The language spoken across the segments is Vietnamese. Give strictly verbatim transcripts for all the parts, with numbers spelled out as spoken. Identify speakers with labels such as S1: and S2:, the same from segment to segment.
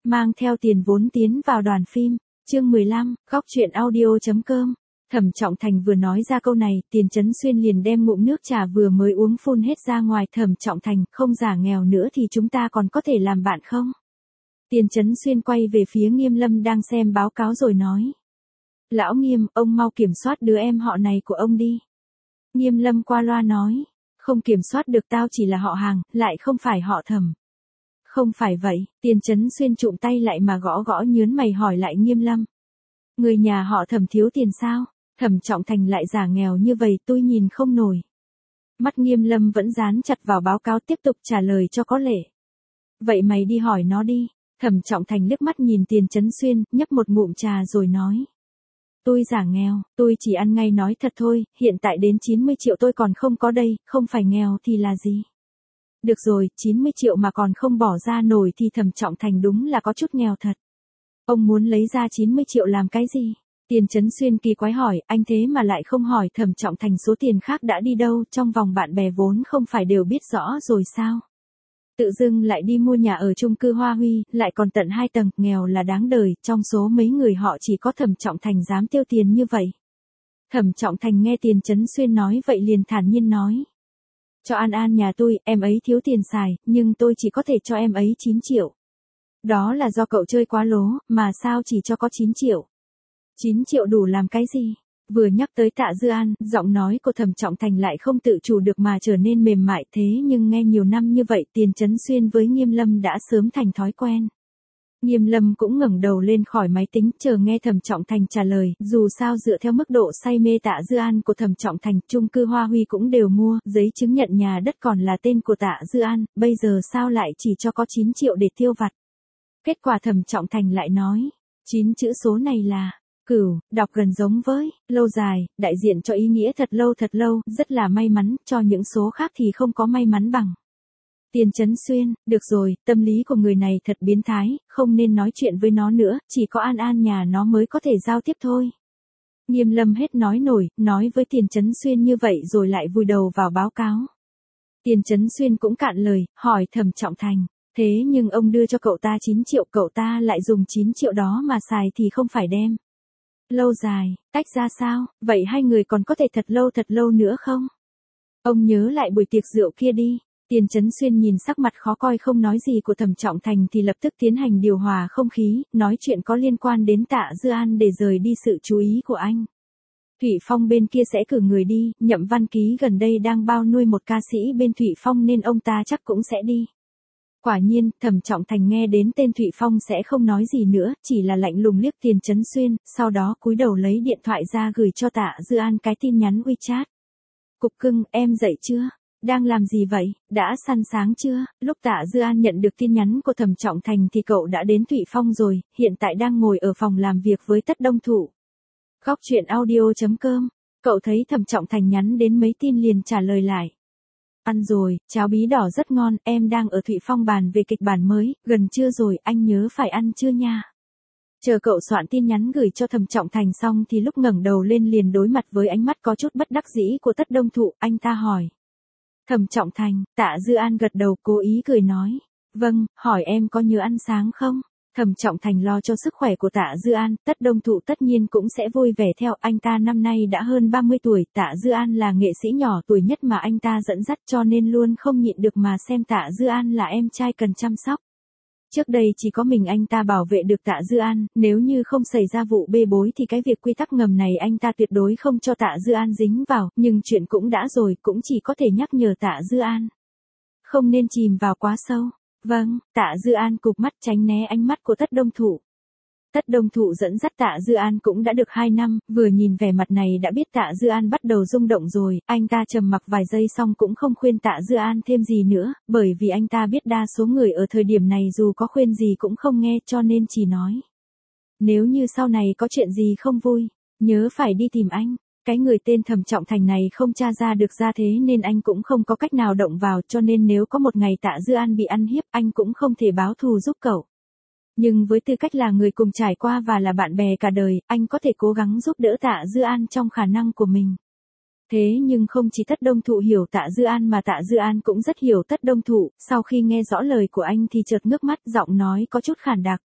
S1: mang theo tiền vốn tiến vào đoàn phim. Chương mười lăm, góc truyện audio chấm com. Thẩm Trọng Thành vừa nói ra câu này, Tiền Chấn Xuyên liền đem ngụm nước trà vừa mới uống phun hết ra ngoài. Thẩm Trọng Thành, không giả nghèo nữa thì chúng ta còn có thể làm bạn không? Tiền Chấn Xuyên quay về phía Nghiêm Lâm đang xem báo cáo rồi nói. Lão Nghiêm, ông mau kiểm soát đứa em họ này của ông đi. Nghiêm Lâm qua loa nói. Không kiểm soát được, tao chỉ là họ hàng, lại không phải họ Thẩm. Không phải vậy, Tiền Chấn Xuyên trụm tay lại mà gõ gõ nhớn mày hỏi lại Nghiêm Lâm. Người nhà họ Thẩm thiếu tiền sao? Thẩm Trọng Thành lại giả nghèo như vậy tôi nhìn không nổi. Mắt Nghiêm Lâm vẫn dán chặt vào báo cáo tiếp tục trả lời cho có lệ. Vậy mày đi hỏi nó đi. Thẩm Trọng Thành liếc mắt nhìn Tiền Chấn Xuyên, nhấp một ngụm trà rồi nói. Tôi giả nghèo, tôi chỉ ăn ngay nói thật thôi, hiện tại đến chín mươi triệu tôi còn không có đây, không phải nghèo thì là gì? Được rồi, chín mươi triệu mà còn không bỏ ra nổi thì Thẩm Trọng Thành đúng là có chút nghèo thật. Ông muốn lấy ra chín mươi triệu làm cái gì? Tiền Chấn Xuyên kỳ quái hỏi, anh thế mà lại không hỏi Thẩm Trọng Thành số tiền khác đã đi đâu, trong vòng bạn bè vốn không phải đều biết rõ rồi sao? Tự dưng lại đi mua nhà ở chung cư Hoa Huy, lại còn tận hai tầng, nghèo là đáng đời, trong số mấy người họ chỉ có Thẩm Trọng Thành dám tiêu tiền như vậy. Thẩm Trọng Thành nghe Tiền Chấn Xuyên nói vậy liền thản nhiên nói. Cho An An nhà tôi, em ấy thiếu tiền xài, nhưng tôi chỉ có thể cho em ấy chín triệu. Đó là do cậu chơi quá lố, mà sao chỉ cho có chín triệu? chín triệu đủ làm cái gì? Vừa nhắc tới Tạ Dư An, giọng nói của Thẩm Trọng Thành lại không tự chủ được mà trở nên mềm mại, thế nhưng nghe nhiều năm như vậy Tiền Chấn Xuyên với Nghiêm Lâm đã sớm thành thói quen. Nghiêm Lâm cũng ngẩng đầu lên khỏi máy tính chờ nghe Thẩm Trọng Thành trả lời, dù sao dựa theo mức độ say mê Tạ Dư An của Thẩm Trọng Thành, chung cư Hoa Huy cũng đều mua, giấy chứng nhận nhà đất còn là tên của Tạ Dư An, bây giờ sao lại chỉ cho có chín triệu để tiêu vặt. Kết quả Thẩm Trọng Thành lại nói, chín chữ số này là cửu, đọc gần giống với lâu dài, đại diện cho ý nghĩa thật lâu thật lâu, rất là may mắn, cho những số khác thì không có may mắn bằng. Tiền Chấn Xuyên, được rồi, tâm lý của người này thật biến thái, không nên nói chuyện với nó nữa, chỉ có An An nhà nó mới có thể giao tiếp thôi. Nghiêm Lâm hết nói nổi, nói với Tiền Chấn Xuyên như vậy rồi lại vùi đầu vào báo cáo. Tiền Chấn Xuyên cũng cạn lời, hỏi Thẩm Trọng Thành, thế nhưng ông đưa cho cậu ta chín triệu, cậu ta lại dùng chín triệu đó mà xài thì không phải đem. Lâu dài, tách ra sao, vậy hai người còn có thể thật lâu thật lâu nữa không? Ông nhớ lại buổi tiệc rượu kia đi. Tiền Chấn Xuyên nhìn sắc mặt khó coi không nói gì của Thẩm Trọng Thành thì lập tức tiến hành điều hòa không khí, nói chuyện có liên quan đến Tạ Dư An để rời đi sự chú ý của anh. Thụy Phong bên kia sẽ cử người đi, Nhậm Văn Ký gần đây đang bao nuôi một ca sĩ bên Thụy Phong nên ông ta chắc cũng sẽ đi. Quả nhiên, Thẩm Trọng Thành nghe đến tên Thụy Phong sẽ không nói gì nữa, chỉ là lạnh lùng liếc Tiền Chấn Xuyên, sau đó cúi đầu lấy điện thoại ra gửi cho Tạ Dư An cái tin nhắn WeChat. Cục cưng, em dậy chưa? Đang làm gì vậy? Đã săn sáng chưa? Lúc Tạ Dư An nhận được tin nhắn của Thẩm Trọng Thành thì cậu đã đến Thụy Phong rồi, hiện tại đang ngồi ở phòng làm việc với Tất Đông Thụ. Góc truyện audio chấm com. Cậu thấy Thẩm Trọng Thành nhắn đến mấy tin liền trả lời lại. Ăn rồi, cháo bí đỏ rất ngon, em đang ở Thụy Phong bàn về kịch bản mới, gần trưa rồi, anh nhớ phải ăn chưa nha. Chờ cậu soạn tin nhắn gửi cho Thẩm Trọng Thành xong thì lúc ngẩng đầu lên liền đối mặt với ánh mắt có chút bất đắc dĩ của Tất Đông Thụ, anh ta hỏi. Thẩm Trọng Thành, Tạ Dư An gật đầu cố ý cười nói. Vâng, hỏi em có nhớ ăn sáng không? Thẩm Trọng Thành lo cho sức khỏe của Tạ Dư An, Tất Đông Thụ tất nhiên cũng sẽ vui vẻ theo, anh ta năm nay đã hơn ba mươi tuổi, Tạ Dư An là nghệ sĩ nhỏ tuổi nhất mà anh ta dẫn dắt cho nên luôn không nhịn được mà xem Tạ Dư An là em trai cần chăm sóc. Trước đây chỉ có mình anh ta bảo vệ được Tạ Dư An, nếu như không xảy ra vụ bê bối thì cái việc quy tắc ngầm này anh ta tuyệt đối không cho Tạ Dư An dính vào, nhưng chuyện cũng đã rồi, cũng chỉ có thể nhắc nhở Tạ Dư An. Không nên chìm vào quá sâu. Vâng, Tạ Dư An cụp mắt tránh né ánh mắt của Tất Đông Thụ. Tất Đông Thụ dẫn dắt Tạ Dư An cũng đã được hai năm, vừa nhìn vẻ mặt này đã biết Tạ Dư An bắt đầu rung động rồi, anh ta trầm mặc vài giây xong cũng không khuyên Tạ Dư An thêm gì nữa, bởi vì anh ta biết đa số người ở thời điểm này dù có khuyên gì cũng không nghe cho nên chỉ nói. Nếu như sau này có chuyện gì không vui, nhớ phải đi tìm anh. Cái người tên Thẩm Trọng Thành này không tra ra được ra thế nên anh cũng không có cách nào động vào cho nên nếu có một ngày Tạ Dư An bị ăn hiếp anh cũng không thể báo thù giúp cậu. Nhưng với tư cách là người cùng trải qua và là bạn bè cả đời, anh có thể cố gắng giúp đỡ Tạ Dư An trong khả năng của mình. Thế nhưng không chỉ Tất Đông Thụ hiểu Tạ Dư An mà Tạ Dư An cũng rất hiểu Tất Đông Thụ, sau khi nghe rõ lời của anh thì chợt ngước mắt, giọng nói có chút khản đặc.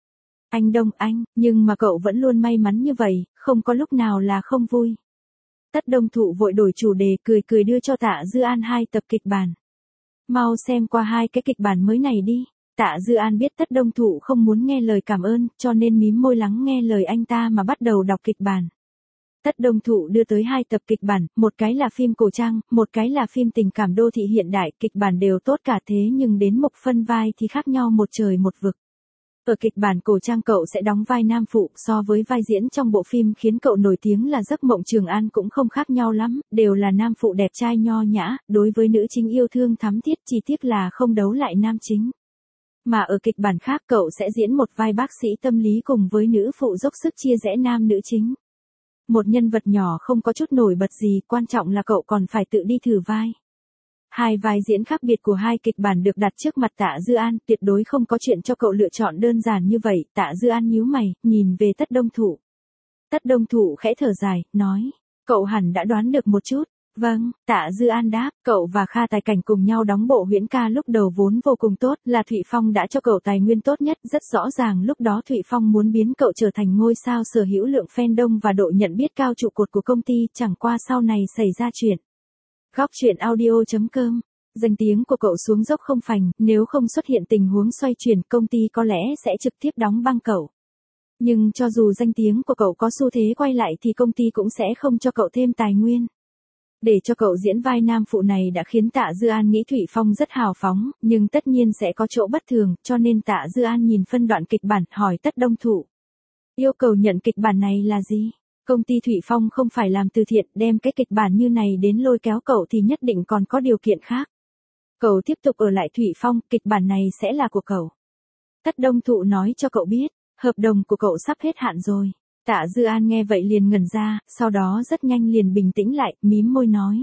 S1: Anh Đông anh, nhưng mà cậu vẫn luôn may mắn như vậy, không có lúc nào là không vui. Tất Đông Thụ vội đổi chủ đề, cười cười đưa cho Tạ Dư An hai tập kịch bản. Mau xem qua hai cái kịch bản mới này đi. Tạ Dư An biết Tất Đông Thụ không muốn nghe lời cảm ơn, cho nên mím môi lắng nghe lời anh ta mà bắt đầu đọc kịch bản. Tất Đông Thụ đưa tới hai tập kịch bản, một cái là phim cổ trang, một cái là phim tình cảm đô thị hiện đại, kịch bản đều tốt cả thế nhưng đến mục phân vai thì khác nhau một trời một vực. Ở kịch bản cổ trang cậu sẽ đóng vai nam phụ, so với vai diễn trong bộ phim khiến cậu nổi tiếng là Giấc Mộng Trường An cũng không khác nhau lắm, đều là nam phụ đẹp trai nho nhã, đối với nữ chính yêu thương thắm thiết, chỉ tiếc là không đấu lại nam chính. Mà ở kịch bản khác cậu sẽ diễn một vai bác sĩ tâm lý cùng với nữ phụ dốc sức chia rẽ nam nữ chính. Một nhân vật nhỏ không có chút nổi bật gì, quan trọng là cậu còn phải tự đi thử vai. Hai vai diễn khác biệt của hai kịch bản được đặt trước mặt Tạ Dư An, tuyệt đối không có chuyện cho cậu lựa chọn đơn giản như vậy. Tạ Dư An nhíu mày, nhìn về Tất Đông Thụ. Tất Đông Thụ khẽ thở dài, nói, cậu hẳn đã đoán được một chút. Vâng, Tạ Dư An đáp, cậu và Kha Tài Cảnh cùng nhau đóng bộ Huyễn Ca lúc đầu vốn vô cùng tốt, là Thụy Phong đã cho cậu tài nguyên tốt nhất, rất rõ ràng lúc đó Thụy Phong muốn biến cậu trở thành ngôi sao sở hữu lượng fan đông và độ nhận biết cao trụ cột của công ty, chẳng qua sau này xảy ra chuyện. Góc truyện audio chấm com. Danh tiếng của cậu xuống dốc không phanh, nếu không xuất hiện tình huống xoay chuyển, công ty có lẽ sẽ trực tiếp đóng băng cậu. Nhưng cho dù danh tiếng của cậu có xu thế quay lại thì công ty cũng sẽ không cho cậu thêm tài nguyên. Để cho cậu diễn vai nam phụ này đã khiến Tạ Dư An nghĩ Thụy Phong rất hào phóng, nhưng tất nhiên sẽ có chỗ bất thường, cho nên Tạ Dư An nhìn phân đoạn kịch bản, hỏi Tất Đông Thụ. Yêu cầu nhận kịch bản này là gì? Công ty Thụy Phong không phải làm từ thiện, đem cái kịch bản như này đến lôi kéo cậu thì nhất định còn có điều kiện khác. Cậu tiếp tục ở lại Thụy Phong, kịch bản này sẽ là của cậu. Tất Đông Thụ nói cho cậu biết, hợp đồng của cậu sắp hết hạn rồi. Tạ Dư An nghe vậy liền ngẩn ra, sau đó rất nhanh liền bình tĩnh lại, mím môi nói.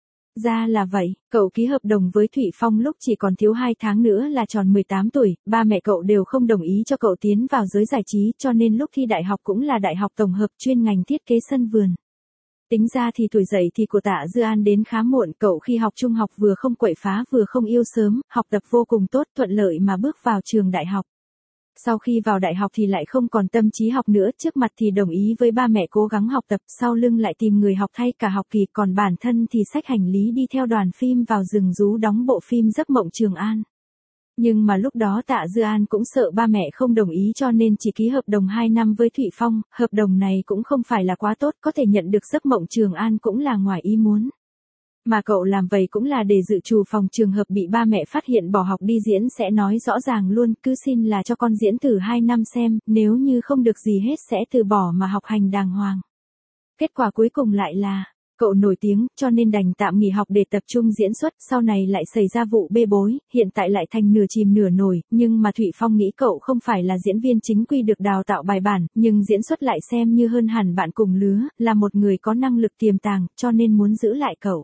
S1: Ra là vậy, cậu ký hợp đồng với Thụy Phong lúc chỉ còn thiếu hai tháng nữa là tròn mười tám tuổi, ba mẹ cậu đều không đồng ý cho cậu tiến vào giới giải trí, cho nên lúc thi đại học cũng là đại học tổng hợp chuyên ngành thiết kế sân vườn. Tính ra thì tuổi dậy thì của Tạ Dư An đến khá muộn, cậu khi học trung học vừa không quậy phá vừa không yêu sớm, học tập vô cùng tốt, thuận lợi mà bước vào trường đại học. Sau khi vào đại học thì lại không còn tâm trí học nữa, trước mặt thì đồng ý với ba mẹ cố gắng học tập, sau lưng lại tìm người học thay cả học kỳ, còn bản thân thì xách hành lý đi theo đoàn phim vào rừng rú đóng bộ phim Giấc Mộng Trường An. Nhưng mà lúc đó Tạ Dư An cũng sợ ba mẹ không đồng ý cho nên chỉ ký hợp đồng hai năm với Thụy Phong, hợp đồng này cũng không phải là quá tốt, có thể nhận được Giấc Mộng Trường An cũng là ngoài ý muốn. Mà cậu làm vậy cũng là để dự trù phòng trường hợp bị ba mẹ phát hiện bỏ học đi diễn sẽ nói rõ ràng luôn, cứ xin là cho con diễn thử hai năm xem, nếu như không được gì hết sẽ từ bỏ mà học hành đàng hoàng. Kết quả cuối cùng lại là, cậu nổi tiếng, cho nên đành tạm nghỉ học để tập trung diễn xuất, sau này lại xảy ra vụ bê bối, hiện tại lại thành nửa chìm nửa nổi, nhưng mà Thụy Phong nghĩ cậu không phải là diễn viên chính quy được đào tạo bài bản, nhưng diễn xuất lại xem như hơn hẳn bạn cùng lứa, là một người có năng lực tiềm tàng, cho nên muốn giữ lại cậu.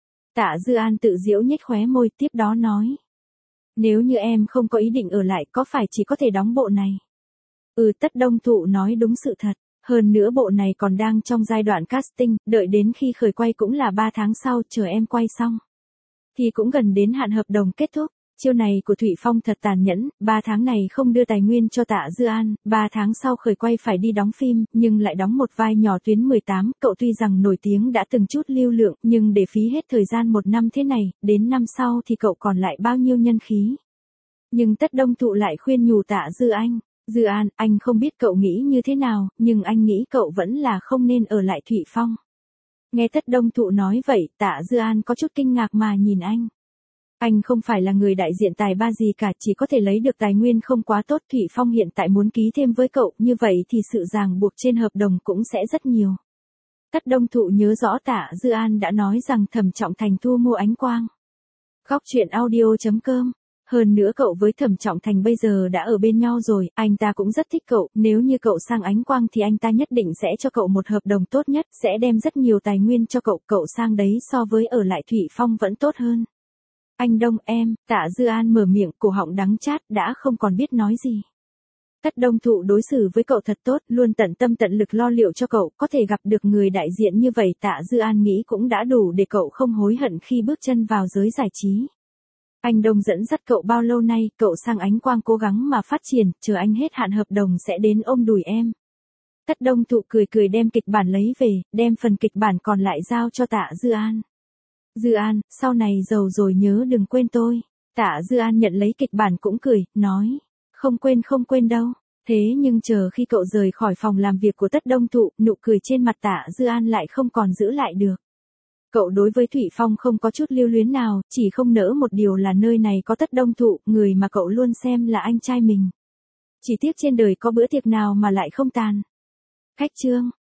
S1: Tạ Dư An tự giễu nhếch khóe môi, tiếp đó nói. Nếu như em không có ý định ở lại có phải chỉ có thể đóng bộ này? Ừ, Tất Đông Thụ nói đúng sự thật. Hơn nữa bộ này còn đang trong giai đoạn casting, đợi đến khi khởi quay cũng là ba tháng sau, chờ em quay xong. Thì cũng gần đến hạn hợp đồng kết thúc. Chiêu này của Thụy Phong thật tàn nhẫn, ba tháng này không đưa tài nguyên cho Tạ Dư An, ba tháng sau khởi quay phải đi đóng phim, nhưng lại đóng một vai nhỏ tuyến mười tám, cậu tuy rằng nổi tiếng đã từng chút lưu lượng, nhưng để phí hết thời gian một năm thế này, đến năm sau thì cậu còn lại bao nhiêu nhân khí. Nhưng Tất Đông Thụ lại khuyên nhủ Tạ Dư An, Dư An, anh không biết cậu nghĩ như thế nào, nhưng anh nghĩ cậu vẫn là không nên ở lại Thụy Phong. Nghe Tất Đông Thụ nói vậy, Tạ Dư An có chút kinh ngạc mà nhìn anh. Anh không phải là người đại diện tài ba gì cả, chỉ có thể lấy được tài nguyên không quá tốt. Thụy Phong hiện tại muốn ký thêm với cậu, như vậy thì sự ràng buộc trên hợp đồng cũng sẽ rất nhiều. Tất Đông Thụ nhớ rõ Tạ Dư An đã nói rằng Thẩm Trọng Thành thu mua Ánh Quang. Góc truyện audio chấm com. Hơn nữa cậu với Thẩm Trọng Thành bây giờ đã ở bên nhau rồi, anh ta cũng rất thích cậu, nếu như cậu sang Ánh Quang thì anh ta nhất định sẽ cho cậu một hợp đồng tốt nhất, sẽ đem rất nhiều tài nguyên cho cậu, cậu sang đấy so với ở lại Thụy Phong vẫn tốt hơn. Anh Đông em, Tạ Dư An mở miệng, cổ họng đắng chát, đã không còn biết nói gì. Tất Đông Thụ đối xử với cậu thật tốt, luôn tận tâm tận lực lo liệu cho cậu, có thể gặp được người đại diện như vậy Tạ Dư An nghĩ cũng đã đủ để cậu không hối hận khi bước chân vào giới giải trí. Anh Đông dẫn dắt cậu bao lâu nay, cậu sang Ánh Quang cố gắng mà phát triển, chờ anh hết hạn hợp đồng sẽ đến ôm đùi em. Tất Đông Thụ cười cười đem kịch bản lấy về, đem phần kịch bản còn lại giao cho Tạ Dư An. Dư An, sau này giàu rồi nhớ đừng quên tôi. Tạ Dư An nhận lấy kịch bản cũng cười, nói, không quên không quên đâu. Thế nhưng chờ khi cậu rời khỏi phòng làm việc của Tất Đông Thụ, nụ cười trên mặt Tạ Dư An lại không còn giữ lại được. Cậu đối với Thụy Phong không có chút lưu luyến nào, chỉ không nỡ một điều là nơi này có Tất Đông Thụ, người mà cậu luôn xem là anh trai mình. Chỉ tiếc trên đời có bữa tiệc nào mà lại không tàn. Khách trương.